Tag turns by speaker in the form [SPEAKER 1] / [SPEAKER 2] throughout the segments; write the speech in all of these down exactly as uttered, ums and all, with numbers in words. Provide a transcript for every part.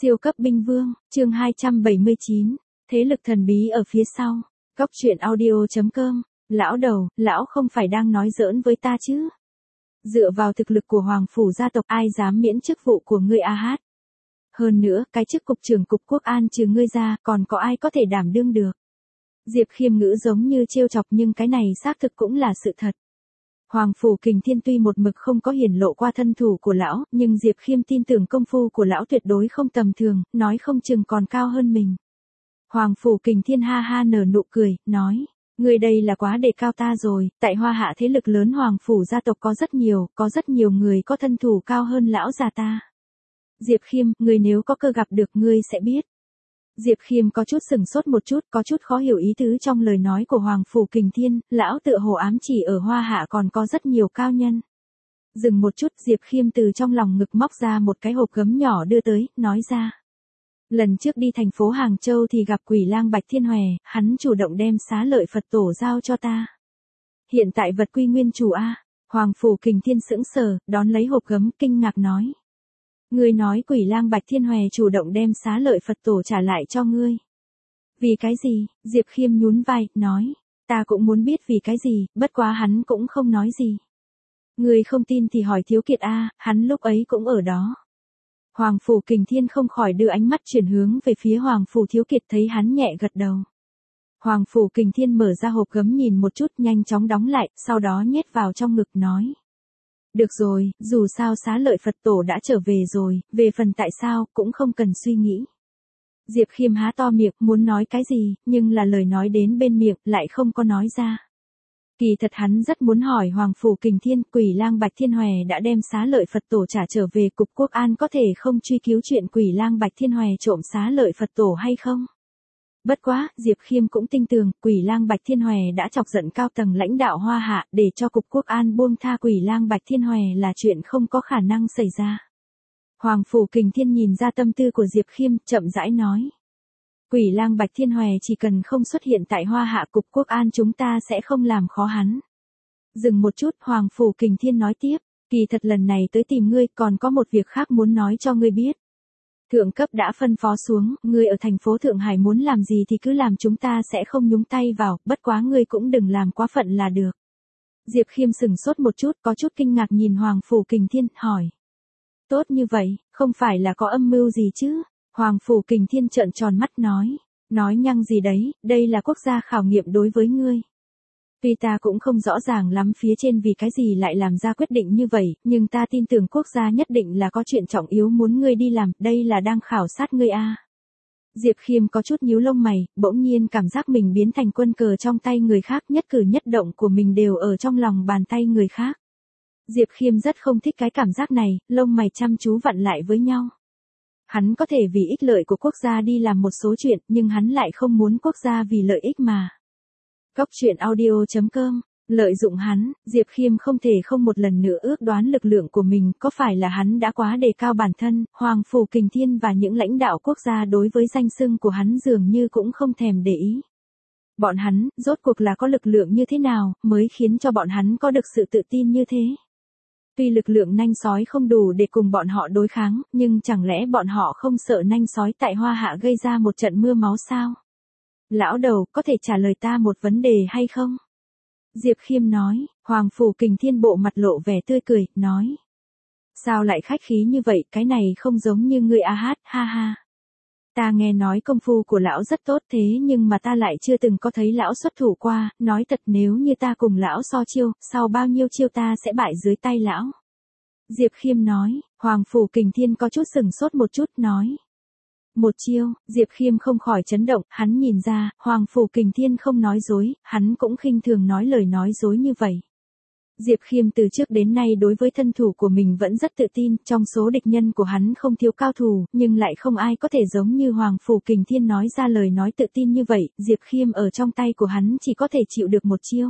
[SPEAKER 1] Siêu cấp binh vương, chương hai trăm bảy mươi chín, thế lực thần bí ở phía sau. Cóc truyện audio.com, lão đầu, lão không phải đang nói giỡn với ta chứ? Dựa vào thực lực của Hoàng Phủ gia tộc ai dám miễn chức vụ của ngươi a hát? Hơn nữa, cái chức cục trưởng cục quốc an trừ ngươi ra, còn có ai có thể đảm đương được? Diệp Khiêm ngữ giống như trêu chọc nhưng cái này xác thực cũng là sự thật. Hoàng Phủ Kình Thiên tuy một mực không có hiển lộ qua thân thủ của lão, nhưng Diệp Khiêm tin tưởng công phu của lão tuyệt đối không tầm thường, nói không chừng còn cao hơn mình. Hoàng Phủ Kình Thiên ha ha nở nụ cười, nói, người đây là quá đề cao ta rồi, tại Hoa Hạ thế lực lớn Hoàng Phủ gia tộc có rất nhiều, có rất nhiều người có thân thủ cao hơn lão già ta. Diệp Khiêm, người nếu có cơ gặp được ngươi sẽ biết. Diệp Khiêm có chút sừng sốt một chút, có chút khó hiểu ý tứ trong lời nói của Hoàng Phủ Kình Thiên, lão tựa hồ ám chỉ ở Hoa Hạ còn có rất nhiều cao nhân. Dừng một chút, Diệp Khiêm từ trong lòng ngực móc ra một cái hộp gấm nhỏ đưa tới, nói ra. Lần trước đi thành phố Hàng Châu thì gặp Quỷ Lang Bạch Thiên Hòe, hắn chủ động đem xá lợi Phật tổ giao cho ta. Hiện tại vật quy nguyên chủ a. Hoàng Phủ Kình Thiên sững sờ, đón lấy hộp gấm, kinh ngạc nói. Ngươi nói Quỷ Lang Bạch Thiên Hòe chủ động đem xá lợi Phật tổ trả lại cho ngươi. Vì cái gì? Diệp Khiêm nhún vai, nói. Ta cũng muốn biết vì cái gì, bất quá hắn cũng không nói gì. Ngươi không tin thì hỏi Thiếu Kiệt a, hắn lúc ấy cũng ở đó. Hoàng Phủ Kình Thiên không khỏi đưa ánh mắt chuyển hướng về phía Hoàng Phủ Thiếu Kiệt, thấy hắn nhẹ gật đầu. Hoàng Phủ Kình Thiên mở ra hộp gấm nhìn một chút, nhanh chóng đóng lại, sau đó nhét vào trong ngực nói. Được rồi, dù sao xá lợi Phật tổ đã trở về rồi, về phần tại sao, cũng không cần suy nghĩ. Diệp Khiêm há to miệng, muốn nói cái gì, nhưng là lời nói đến bên miệng, lại không có nói ra. Kỳ thật hắn rất muốn hỏi Hoàng Phủ Kình Thiên, Quỷ Lang Bạch Thiên Hòe đã đem xá lợi Phật tổ trả trở về cục quốc an có thể không truy cứu chuyện Quỷ Lang Bạch Thiên Hòe trộm xá lợi Phật tổ hay không? Bất quá, Diệp Khiêm cũng tin tưởng, Quỷ Lang Bạch Thiên Hòe đã chọc giận cao tầng lãnh đạo Hoa Hạ, để cho cục quốc an buông tha Quỷ Lang Bạch Thiên Hòe là chuyện không có khả năng xảy ra. Hoàng Phủ Kình Thiên nhìn ra tâm tư của Diệp Khiêm, chậm rãi nói. Quỷ Lang Bạch Thiên Hòe chỉ cần không xuất hiện tại Hoa Hạ cục quốc an chúng ta sẽ không làm khó hắn. Dừng một chút, Hoàng Phủ Kình Thiên nói tiếp, kỳ thật lần này tới tìm ngươi còn có một việc khác muốn nói cho ngươi biết. Thượng cấp đã phân phó xuống, ngươi ở thành phố Thượng Hải muốn làm gì thì cứ làm, chúng ta sẽ không nhúng tay vào, bất quá ngươi cũng đừng làm quá phận là được. Diệp Khiêm sừng sốt một chút, có chút kinh ngạc nhìn Hoàng Phủ Kình Thiên, hỏi. Tốt như vậy, không phải là có âm mưu gì chứ? Hoàng Phủ Kình Thiên trợn tròn mắt nói. Nói nhăng gì đấy, đây là quốc gia khảo nghiệm đối với ngươi. Tuy ta cũng không rõ ràng lắm phía trên vì cái gì lại làm ra quyết định như vậy, nhưng ta tin tưởng quốc gia nhất định là có chuyện trọng yếu muốn ngươi đi làm, đây là đang khảo sát ngươi a. Diệp Khiêm có chút nhíu lông mày, bỗng nhiên cảm giác mình biến thành quân cờ trong tay người khác, nhất cử nhất động của mình đều ở trong lòng bàn tay người khác. Diệp Khiêm rất không thích cái cảm giác này, lông mày chăm chú vặn lại với nhau. Hắn có thể vì ích lợi của quốc gia đi làm một số chuyện, nhưng hắn lại không muốn quốc gia vì lợi ích mà. Cóc truyện audio.com, lợi dụng hắn, Diệp Khiêm không thể không một lần nữa ước đoán lực lượng của mình, có phải là hắn đã quá đề cao bản thân, Hoàng Phủ Kình Thiên và những lãnh đạo quốc gia đối với danh xưng của hắn dường như cũng không thèm để ý. Bọn hắn, rốt cuộc là có lực lượng như thế nào, mới khiến cho bọn hắn có được sự tự tin như thế. Tuy lực lượng nanh sói không đủ để cùng bọn họ đối kháng, nhưng chẳng lẽ bọn họ không sợ nanh sói tại Hoa Hạ gây ra một trận mưa máu sao? Lão đầu, có thể trả lời ta một vấn đề hay không? Diệp Khiêm nói, Hoàng Phủ Kình Thiên bộ mặt lộ vẻ tươi cười, nói. Sao lại khách khí như vậy, cái này không giống như ngươi a hát, ha ha. Ta nghe nói công phu của lão rất tốt thế nhưng mà ta lại chưa từng có thấy lão xuất thủ qua, nói thật nếu như ta cùng lão so chiêu, sau bao nhiêu chiêu ta sẽ bại dưới tay lão. Diệp Khiêm nói, Hoàng Phủ Kình Thiên có chút sừng sốt một chút, nói. Một chiêu, Diệp Khiêm không khỏi chấn động, hắn nhìn ra, Hoàng Phủ Kình Thiên không nói dối, hắn cũng khinh thường nói lời nói dối như vậy. Diệp Khiêm từ trước đến nay đối với thân thủ của mình vẫn rất tự tin, trong số địch nhân của hắn không thiếu cao thủ, nhưng lại không ai có thể giống như Hoàng Phủ Kình Thiên nói ra lời nói tự tin như vậy, Diệp Khiêm ở trong tay của hắn chỉ có thể chịu được một chiêu.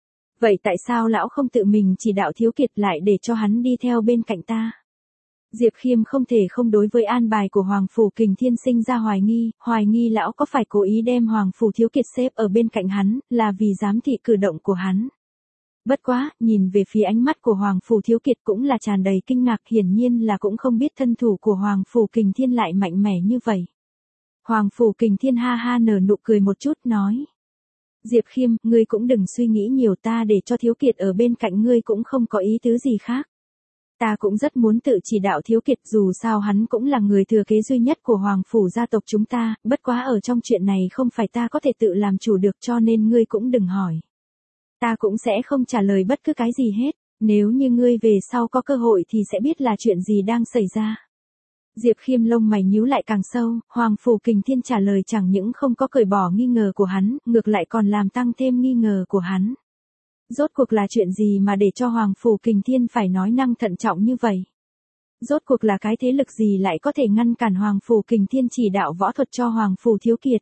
[SPEAKER 1] Vậy tại sao lão không tự mình chỉ đạo Thiếu Kiệt lại để cho hắn đi theo bên cạnh ta? Diệp Khiêm không thể không đối với an bài của Hoàng Phủ Kình Thiên sinh ra hoài nghi, hoài nghi lão có phải cố ý đem Hoàng Phủ Thiếu Kiệt xếp ở bên cạnh hắn, là vì giám thị cử động của hắn. Bất quá, nhìn về phía ánh mắt của Hoàng Phủ Thiếu Kiệt cũng là tràn đầy kinh ngạc, hiển nhiên là cũng không biết thân thủ của Hoàng Phủ Kình Thiên lại mạnh mẽ như vậy. Hoàng Phủ Kình Thiên ha ha nở nụ cười một chút nói. Diệp Khiêm, ngươi cũng đừng suy nghĩ nhiều, ta để cho Thiếu Kiệt ở bên cạnh ngươi cũng không có ý tứ gì khác. Ta cũng rất muốn tự chỉ đạo Thiếu Kiệt, dù sao hắn cũng là người thừa kế duy nhất của Hoàng Phủ gia tộc chúng ta, bất quá ở trong chuyện này không phải ta có thể tự làm chủ được, cho nên ngươi cũng đừng hỏi. Ta cũng sẽ không trả lời bất cứ cái gì hết, nếu như ngươi về sau có cơ hội thì sẽ biết là chuyện gì đang xảy ra. Diệp Khiêm lông mày nhíu lại càng sâu, Hoàng Phủ Kình Thiên trả lời chẳng những không có cởi bỏ nghi ngờ của hắn, ngược lại còn làm tăng thêm nghi ngờ của hắn. Rốt cuộc là chuyện gì mà để cho Hoàng Phủ Kình Thiên phải nói năng thận trọng như vậy? Rốt cuộc là cái thế lực gì lại có thể ngăn cản Hoàng Phủ Kình Thiên chỉ đạo võ thuật cho Hoàng Phủ Thiếu Kiệt?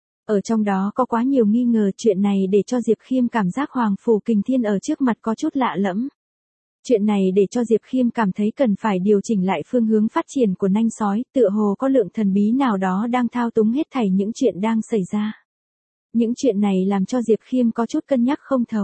[SPEAKER 1] Ở trong đó có quá nhiều nghi ngờ, chuyện này để cho Diệp Khiêm cảm giác Hoàng Phủ Kình Thiên ở trước mặt có chút lạ lẫm. Chuyện này để cho Diệp Khiêm cảm thấy cần phải điều chỉnh lại phương hướng phát triển của nanh sói, tựa hồ có lượng thần bí nào đó đang thao túng hết thảy những chuyện đang xảy ra. Những chuyện này làm cho Diệp Khiêm có chút cân nhắc không thấu.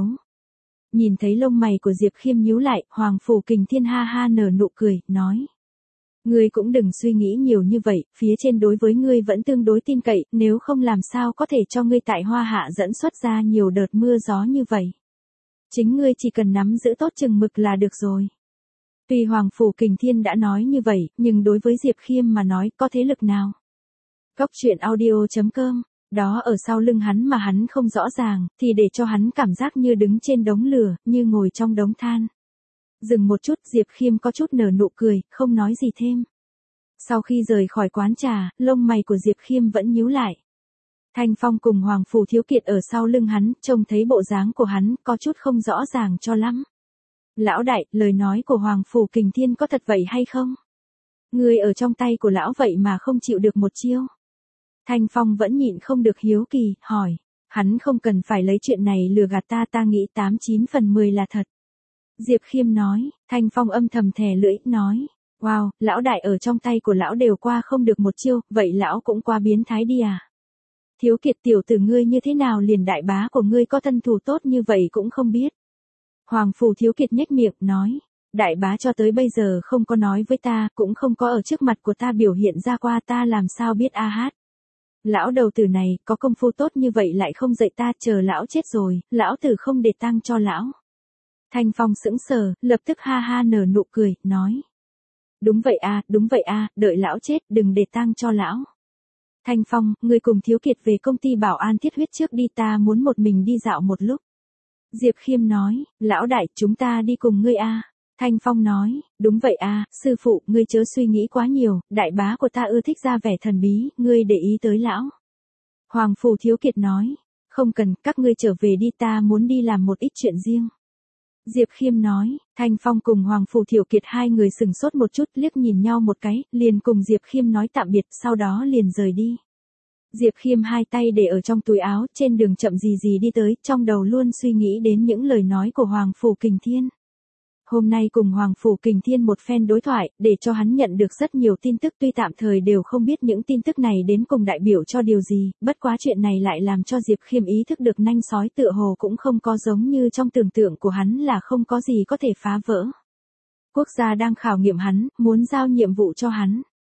[SPEAKER 1] Nhìn thấy lông mày của Diệp Khiêm nhíu lại, Hoàng Phủ Kình Thiên ha ha nở nụ cười, nói. Ngươi cũng đừng suy nghĩ nhiều như vậy, phía trên đối với ngươi vẫn tương đối tin cậy, nếu không làm sao có thể cho ngươi tại Hoa Hạ dẫn xuất ra nhiều đợt mưa gió như vậy. Chính ngươi chỉ cần nắm giữ tốt chừng mực là được rồi. Tuy Hoàng Phủ Kình Thiên đã nói như vậy, nhưng đối với Diệp Khiêm mà nói có thế lực nào? Cốc truyện audio chấm com, đó ở sau lưng hắn mà hắn không rõ ràng, thì để cho hắn cảm giác như đứng trên đống lửa, như ngồi trong đống than. Dừng một chút, Diệp Khiêm có chút nở nụ cười, không nói gì thêm. Sau khi rời khỏi quán trà, lông mày của Diệp Khiêm vẫn nhíu lại. Thanh Phong cùng Hoàng Phủ Thiếu Kiệt ở sau lưng hắn, trông thấy bộ dáng của hắn, có chút không rõ ràng cho lắm. Lão đại, lời nói của Hoàng Phủ Kình Thiên có thật vậy hay không? Người ở trong tay của lão vậy mà không chịu được một chiêu. Thanh Phong vẫn nhịn không được hiếu kỳ, hỏi. Hắn không cần phải lấy chuyện này lừa gạt ta, ta nghĩ tám chín phần mười là thật. Diệp Khiêm nói, Thanh Phong âm thầm thè lưỡi, nói. Wow, lão đại ở trong tay của lão đều qua không được một chiêu, vậy lão cũng qua biến thái đi à? Thiếu Kiệt tiểu tử ngươi như thế nào liền đại bá của ngươi có thân thủ tốt như vậy cũng không biết. Hoàng Phủ Thiếu Kiệt nhếch miệng, nói. Đại bá cho tới bây giờ không có nói với ta, cũng không có ở trước mặt của ta biểu hiện ra qua, ta làm sao biết a hát. Lão đầu tử này, có công phu tốt như vậy lại không dạy ta, chờ lão chết rồi, lão tử không để tang cho lão. Thanh Phong sững sờ, lập tức ha ha nở nụ cười, nói. Đúng vậy a, đúng vậy a, đợi lão chết, đừng để tang cho lão. Thanh Phong, ngươi cùng Thiếu Kiệt về công ty bảo an thiết huyết trước đi, ta muốn một mình đi dạo một lúc. Diệp Khiêm nói, lão đại, chúng ta đi cùng ngươi a. Thanh Phong nói, đúng vậy a, sư phụ, ngươi chớ suy nghĩ quá nhiều, đại bá của ta ưa thích ra vẻ thần bí, ngươi để ý tới lão. Hoàng Phủ Thiếu Kiệt nói, không cần, các ngươi trở về đi, ta muốn đi làm một ít chuyện riêng. Diệp Khiêm nói, Thanh Phong cùng Hoàng Phủ Thiếu Kiệt hai người sừng sốt một chút, liếc nhìn nhau một cái, liền cùng Diệp Khiêm nói tạm biệt, sau đó liền rời đi. Diệp Khiêm hai tay để ở trong túi áo, trên đường chậm gì gì đi tới, trong đầu luôn suy nghĩ đến những lời nói của Hoàng Phủ Kình Thiên. Hôm nay cùng Hoàng Phủ Kình Thiên một phen đối thoại, để cho hắn nhận được rất nhiều tin tức, tuy tạm thời đều không biết những tin tức này đến cùng đại biểu cho điều gì, bất quá chuyện này lại làm cho Diệp Khiêm ý thức được nanh sói tựa hồ cũng không có giống như trong tưởng tượng của hắn là không có gì có thể phá vỡ. Quốc gia đang khảo nghiệm hắn, muốn giao nhiệm vụ cho hắn.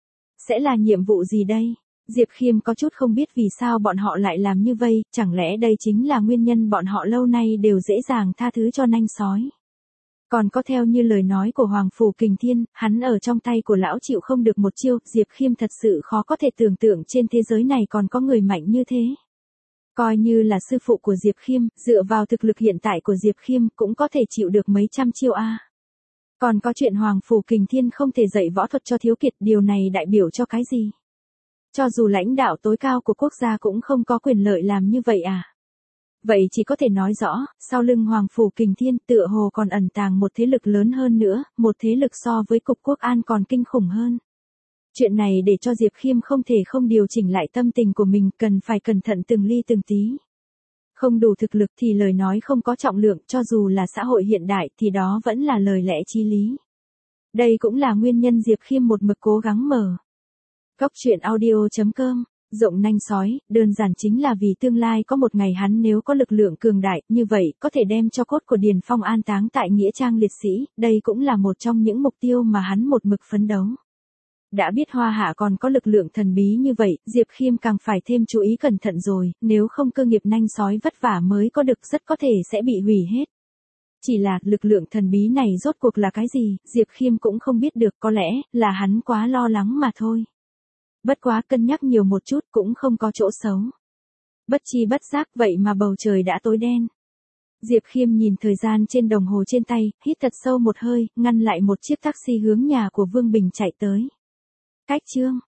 [SPEAKER 1] Sẽ là nhiệm vụ gì đây? Diệp Khiêm có chút không biết vì sao bọn họ lại làm như vậy, chẳng lẽ đây chính là nguyên nhân bọn họ lâu nay đều dễ dàng tha thứ cho nanh sói. Còn có theo như lời nói của Hoàng Phủ Kình Thiên, hắn ở trong tay của lão chịu không được một chiêu, Diệp Khiêm thật sự khó có thể tưởng tượng trên thế giới này còn có người mạnh như thế. Coi như là sư phụ của Diệp Khiêm, dựa vào thực lực hiện tại của Diệp Khiêm cũng có thể chịu được mấy trăm chiêu a. Còn có chuyện Hoàng Phủ Kình Thiên không thể dạy võ thuật cho Thiếu Kiệt, điều này đại biểu cho cái gì? Cho dù lãnh đạo tối cao của quốc gia cũng không có quyền lợi làm như vậy à? Vậy chỉ có thể nói rõ, sau lưng Hoàng Phủ Kình Thiên tựa hồ còn ẩn tàng một thế lực lớn hơn nữa, một thế lực so với cục quốc an còn kinh khủng hơn. Chuyện này để cho Diệp Khiêm không thể không điều chỉnh lại tâm tình của mình, cần phải cẩn thận từng ly từng tí. Không đủ thực lực thì lời nói không có trọng lượng, cho dù là xã hội hiện đại thì đó vẫn là lời lẽ chí lý. Đây cũng là nguyên nhân Diệp Khiêm một mực cố gắng mở. Cốc truyện audio chấm com Rộng nanh sói, đơn giản chính là vì tương lai có một ngày hắn nếu có lực lượng cường đại, như vậy, có thể đem cho cốt của Điền Phong an táng tại nghĩa trang liệt sĩ, đây cũng là một trong những mục tiêu mà hắn một mực phấn đấu. Đã biết Hoa Hạ còn có lực lượng thần bí như vậy, Diệp Khiêm càng phải thêm chú ý cẩn thận rồi, nếu không cơ nghiệp nanh sói vất vả mới có được rất có thể sẽ bị hủy hết. Chỉ là, lực lượng thần bí này rốt cuộc là cái gì, Diệp Khiêm cũng không biết được, có lẽ, là hắn quá lo lắng mà thôi. Bất quá cân nhắc nhiều một chút cũng không có chỗ xấu. Bất chi bất giác vậy mà bầu trời đã tối đen. Diệp Khiêm nhìn thời gian trên đồng hồ trên tay, hít thật sâu một hơi, ngăn lại một chiếc taxi hướng nhà của Vương Bình chạy tới. Cách chương